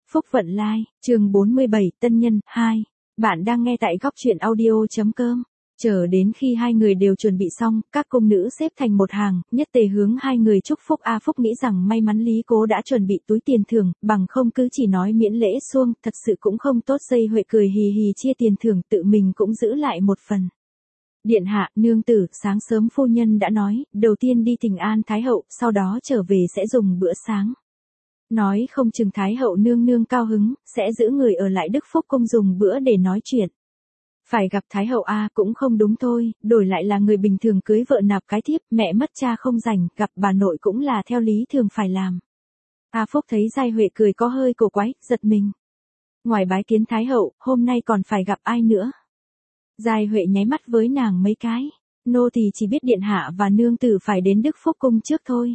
Phúc Vận Lai, chương 47, Tân Nhân, 2. Bạn đang nghe tại góc truyện audio.com. Chờ đến khi hai người đều chuẩn bị xong, các cung nữ xếp thành một hàng, nhất tề hướng hai người chúc phúc. A Phúc nghĩ rằng may mắn Lý Cố đã chuẩn bị túi tiền thưởng, bằng không cứ chỉ nói miễn lễ xuông, thật sự cũng không tốt. Dây Huệ cười hì hì chia tiền thưởng, tự mình cũng giữ lại một phần. Điện hạ, nương tử, sáng sớm phu nhân đã nói, đầu tiên đi thỉnh an Thái hậu, sau đó trở về sẽ dùng bữa sáng. Nói không chừng Thái hậu nương nương cao hứng, sẽ giữ người ở lại Đức Phúc cung dùng bữa để nói chuyện. Phải gặp Thái hậu cũng không đúng thôi, đổi lại là người bình thường cưới vợ nạp cái thiếp, mẹ mất cha không rảnh, gặp bà nội cũng là theo lý thường phải làm. A Phúc thấy Giai Huệ cười có hơi cổ quái, giật mình. Ngoài bái kiến Thái hậu, hôm nay còn phải gặp ai nữa? Giai Huệ nháy mắt với nàng mấy cái, nô thì chỉ biết điện hạ và nương tử phải đến Đức Phúc cung trước thôi.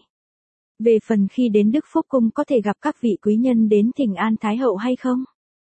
Về phần khi đến Đức Phúc cung có thể gặp các vị quý nhân đến thỉnh an Thái hậu hay không?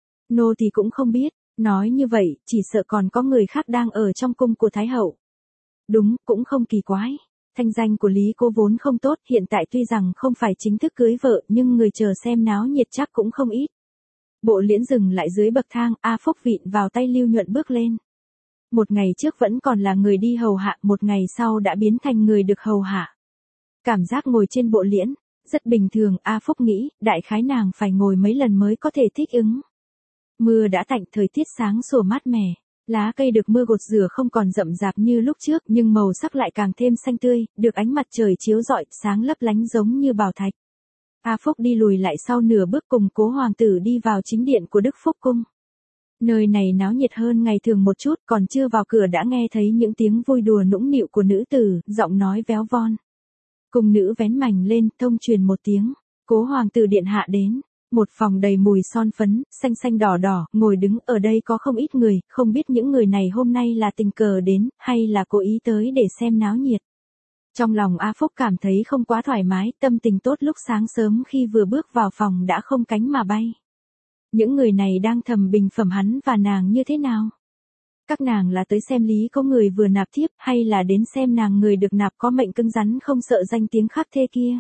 Nô thì cũng không biết, nói như vậy, chỉ sợ còn có người khác đang ở trong cung của Thái hậu. Đúng, cũng không kỳ quái. Thanh danh của Lý Cố vốn không tốt, hiện tại tuy rằng không phải chính thức cưới vợ, nhưng người chờ xem náo nhiệt chắc cũng không ít. Bộ liễn dừng lại dưới bậc thang, A Phúc vịn vào tay Lưu Nhuận bước lên. Một ngày trước vẫn còn là người đi hầu hạ, một ngày sau đã biến thành người được hầu hạ. Cảm giác ngồi trên bộ liễn, rất bình thường. A Phúc nghĩ, đại khái nàng phải ngồi mấy lần mới có thể thích ứng. Mưa đã tạnh, thời tiết sáng sủa mát mẻ, lá cây được mưa gột rửa không còn rậm rạp như lúc trước, nhưng màu sắc lại càng thêm xanh tươi, được ánh mặt trời chiếu rọi, sáng lấp lánh giống như bảo thạch. A Phúc đi lùi lại sau nửa bước cùng Cố hoàng tử đi vào chính điện của Đức Phúc cung. Nơi này náo nhiệt hơn ngày thường một chút, còn chưa vào cửa đã nghe thấy những tiếng vui đùa nũng nịu của nữ tử, giọng nói véo von. Cung nữ vén mảnh lên, thông truyền một tiếng, Cố hoàng tử điện hạ đến. Một phòng đầy mùi son phấn, xanh xanh đỏ đỏ, ngồi đứng ở đây có không ít người, không biết những người này hôm nay là tình cờ đến, hay là cố ý tới để xem náo nhiệt. Trong lòng A Phúc cảm thấy không quá thoải mái, tâm tình tốt lúc sáng sớm khi vừa bước vào phòng đã không cánh mà bay. Những người này đang thầm bình phẩm hắn và nàng như thế nào? Các nàng là tới xem Lý có người vừa nạp thiếp, hay là đến xem nàng người được nạp có mệnh cứng rắn không sợ danh tiếng khắc thê kia?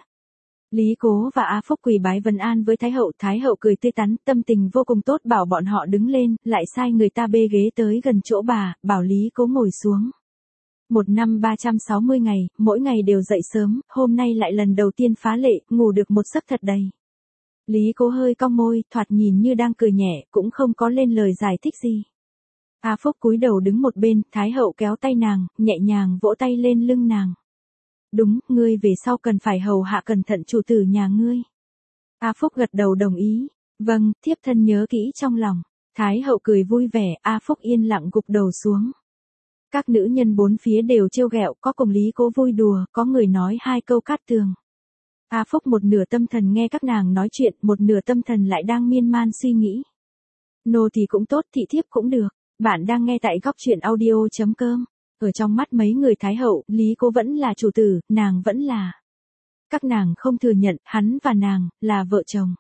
Lý Cố và A Phúc quỳ bái vân an với Thái hậu cười tươi tắn, tâm tình vô cùng tốt, bảo bọn họ đứng lên, lại sai người ta bê ghế tới gần chỗ bà, bảo Lý Cố ngồi xuống. Một năm 360 ngày, mỗi ngày đều dậy sớm, hôm nay lại lần đầu tiên phá lệ, ngủ được một giấc thật đầy. Lý Cố hơi cong môi, thoạt nhìn như đang cười nhẹ, cũng không có lên lời giải thích gì. A Phúc cúi đầu đứng một bên, Thái hậu kéo tay nàng, nhẹ nhàng vỗ tay lên lưng nàng. Đúng, ngươi về sau cần phải hầu hạ cẩn thận chủ tử nhà ngươi. A Phúc gật đầu đồng ý. Vâng, thiếp thân nhớ kỹ trong lòng. Thái hậu cười vui vẻ, A Phúc yên lặng gục đầu xuống. Các nữ nhân bốn phía đều trêu ghẹo, có cùng Lý Cố vui đùa, có người nói hai câu cát tường. A Phúc một nửa tâm thần nghe các nàng nói chuyện, một nửa tâm thần lại đang miên man suy nghĩ. Nô thì cũng tốt, thị thiếp cũng được. Bạn đang nghe tại góc truyện audio.com. Ở trong mắt mấy người Thái hậu, Lý Cố vẫn là chủ tử, nàng vẫn là. Các nàng không thừa nhận, hắn và nàng, là vợ chồng.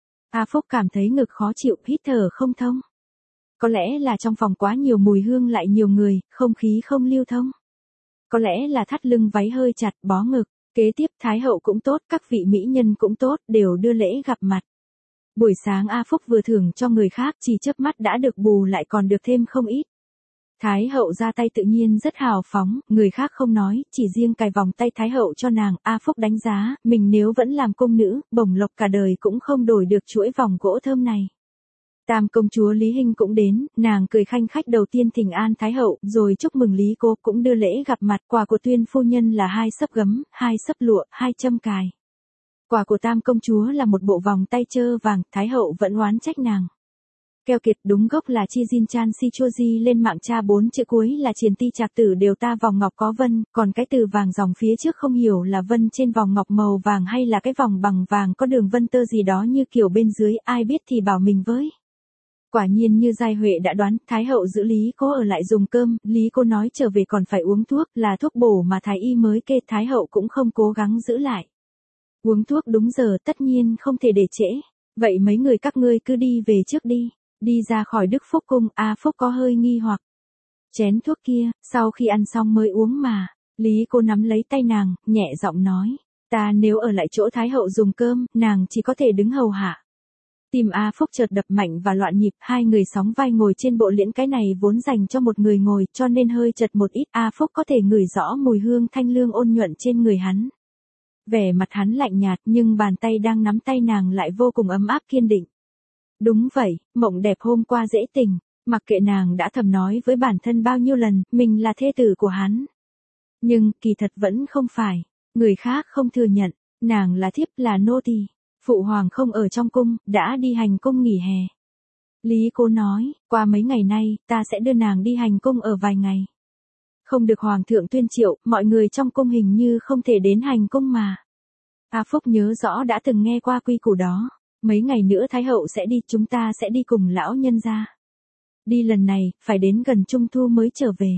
A Phúc cảm thấy ngực khó chịu, hít thở không thông. Có lẽ là trong phòng quá nhiều mùi hương lại nhiều người, không khí không lưu thông. Có lẽ là thắt lưng váy hơi chặt, bó ngực. Kế tiếp Thái hậu cũng tốt, các vị mỹ nhân cũng tốt, đều đưa lễ gặp mặt. Buổi sáng A Phúc vừa thưởng cho người khác, chỉ chớp mắt đã được bù lại còn được thêm không ít. Thái hậu ra tay tự nhiên rất hào phóng, người khác không nói, chỉ riêng cài vòng tay Thái hậu cho nàng. A Phúc đánh giá, mình nếu vẫn làm cung nữ, bổng lộc cả đời cũng không đổi được chuỗi vòng gỗ thơm này. Tam công chúa Lý Hinh cũng đến, nàng cười khanh khách đầu tiên thỉnh an Thái hậu, rồi chúc mừng Lý Cố, cũng đưa lễ gặp mặt. Quà của Tuyên phu nhân là 2 xấp gấm, 2 xấp lụa, 2 châm cài. Quà của Tam công chúa là một bộ vòng tay trơ vàng, Thái hậu vẫn oán trách nàng. Keo kiệt, đúng gốc là chi Jin Chan Si Chua Di, lên mạng tra 4 chữ cuối là triền ti trạc tử đều ta vòng ngọc có vân, còn cái từ vàng dòng phía trước không hiểu là vân trên vòng ngọc màu vàng hay là cái vòng bằng vàng có đường vân tơ gì đó như kiểu bên dưới, ai biết thì bảo mình với. Quả nhiên như Giai Huệ đã đoán, Thái hậu giữ Lý Cố ở lại dùng cơm, Lý Cố nói trở về còn phải uống thuốc, là thuốc bổ mà thái y mới kê, Thái hậu cũng không cố gắng giữ lại. Uống thuốc đúng giờ, tất nhiên không thể để trễ. Vậy mấy người các ngươi cứ đi về trước đi. Đi ra khỏi Đức Phúc cung, A Phúc có hơi nghi hoặc. Chén thuốc kia, sau khi ăn xong mới uống mà. Lý Cố nắm lấy tay nàng, nhẹ giọng nói. Ta nếu ở lại chỗ Thái hậu dùng cơm, nàng chỉ có thể đứng hầu hạ. Tim A Phúc chợt đập mạnh và loạn nhịp, hai người sóng vai ngồi trên bộ liễn, cái này vốn dành cho một người ngồi, cho nên hơi chật một ít. A Phúc có thể ngửi rõ mùi hương thanh lương ôn nhuận trên người hắn. Vẻ mặt hắn lạnh nhạt, nhưng bàn tay đang nắm tay nàng lại vô cùng ấm áp kiên định. Đúng vậy, mộng đẹp hôm qua dễ tình, mặc kệ nàng đã thầm nói với bản thân bao nhiêu lần, mình là thê tử của hắn. Nhưng, kỳ thật vẫn không phải, người khác không thừa nhận, nàng là thiếp, là nô tỳ. Phụ hoàng không ở trong cung, đã đi hành cung nghỉ hè. Lý Cố nói, qua mấy ngày nay, ta sẽ đưa nàng đi hành cung ở vài ngày. Không được hoàng thượng tuyên triệu, mọi người trong cung hình như không thể đến hành cung mà. A Phúc nhớ rõ đã từng nghe qua quy củ đó. Mấy ngày nữa Thái hậu sẽ đi, chúng ta sẽ đi cùng lão nhân gia. Đi lần này, phải đến gần Trung Thu mới trở về.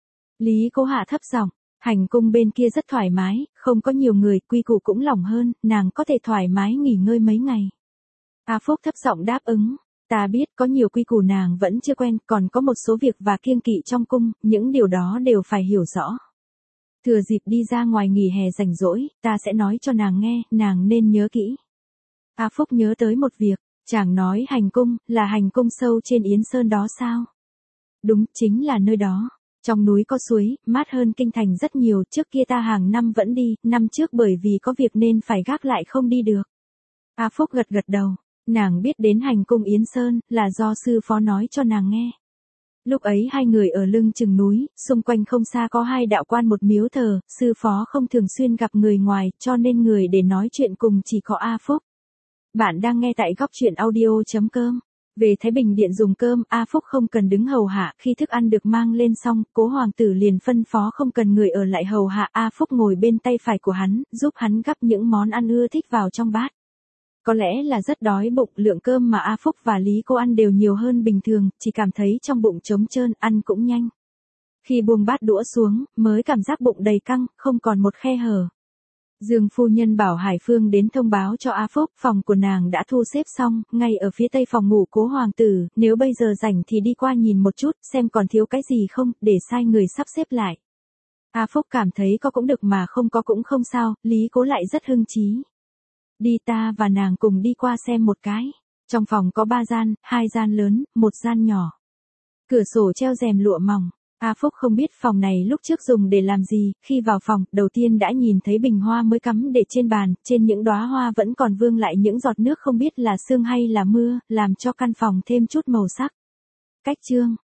Lý Cố hạ thấp giọng, hành cung bên kia rất thoải mái, không có nhiều người, quy củ cũng lỏng hơn, nàng có thể thoải mái nghỉ ngơi mấy ngày. A Phúc thấp giọng đáp ứng, ta biết có nhiều quy củ nàng vẫn chưa quen, còn có một số việc và kiêng kỵ trong cung, những điều đó đều phải hiểu rõ. Thừa dịp đi ra ngoài nghỉ hè rảnh rỗi, ta sẽ nói cho nàng nghe, nàng nên nhớ kỹ. A Phúc nhớ tới một việc, chàng nói hành cung, là hành cung sâu trên Yến Sơn đó sao? Đúng, chính là nơi đó. Trong núi có suối, mát hơn kinh thành rất nhiều, trước kia ta hàng năm vẫn đi, năm trước bởi vì có việc nên phải gác lại không đi được. A Phúc gật gật đầu, nàng biết đến hành cung Yến Sơn, là do sư phó nói cho nàng nghe. Lúc ấy hai người ở lưng chừng núi, xung quanh không xa có hai đạo quan một miếu thờ, sư phó không thường xuyên gặp người ngoài, cho nên người để nói chuyện cùng chỉ có A Phúc. Bạn đang nghe tại góc truyện audio.com. Về Thái Bình Điện dùng cơm, A Phúc không cần đứng hầu hạ, khi thức ăn được mang lên xong, Cố hoàng tử liền phân phó không cần người ở lại hầu hạ. A Phúc ngồi bên tay phải của hắn, giúp hắn gắp những món ăn ưa thích vào trong bát. Có lẽ là rất đói bụng, lượng cơm mà A Phúc và Lý Cô ăn đều nhiều hơn bình thường, chỉ cảm thấy trong bụng trống trơn, ăn cũng nhanh. Khi buông bát đũa xuống, mới cảm giác bụng đầy căng, không còn một khe hở. Dương phu nhân bảo Hải Phương đến thông báo cho A Phúc, phòng của nàng đã thu xếp xong, ngay ở phía tây phòng ngủ Cố hoàng tử, nếu bây giờ rảnh thì đi qua nhìn một chút, xem còn thiếu cái gì không, để sai người sắp xếp lại. A Phúc cảm thấy có cũng được mà không có cũng không sao, Lý Cố lại rất hưng chí. Đi, ta và nàng cùng đi qua xem một cái. Trong phòng có 3 gian, 2 gian lớn, 1 gian nhỏ. Cửa sổ treo rèm lụa mỏng. A Phúc không biết phòng này lúc trước dùng để làm gì, khi vào phòng, đầu tiên đã nhìn thấy bình hoa mới cắm để trên bàn, trên những đóa hoa vẫn còn vương lại những giọt nước không biết là sương hay là mưa, làm cho căn phòng thêm chút màu sắc. Cách chương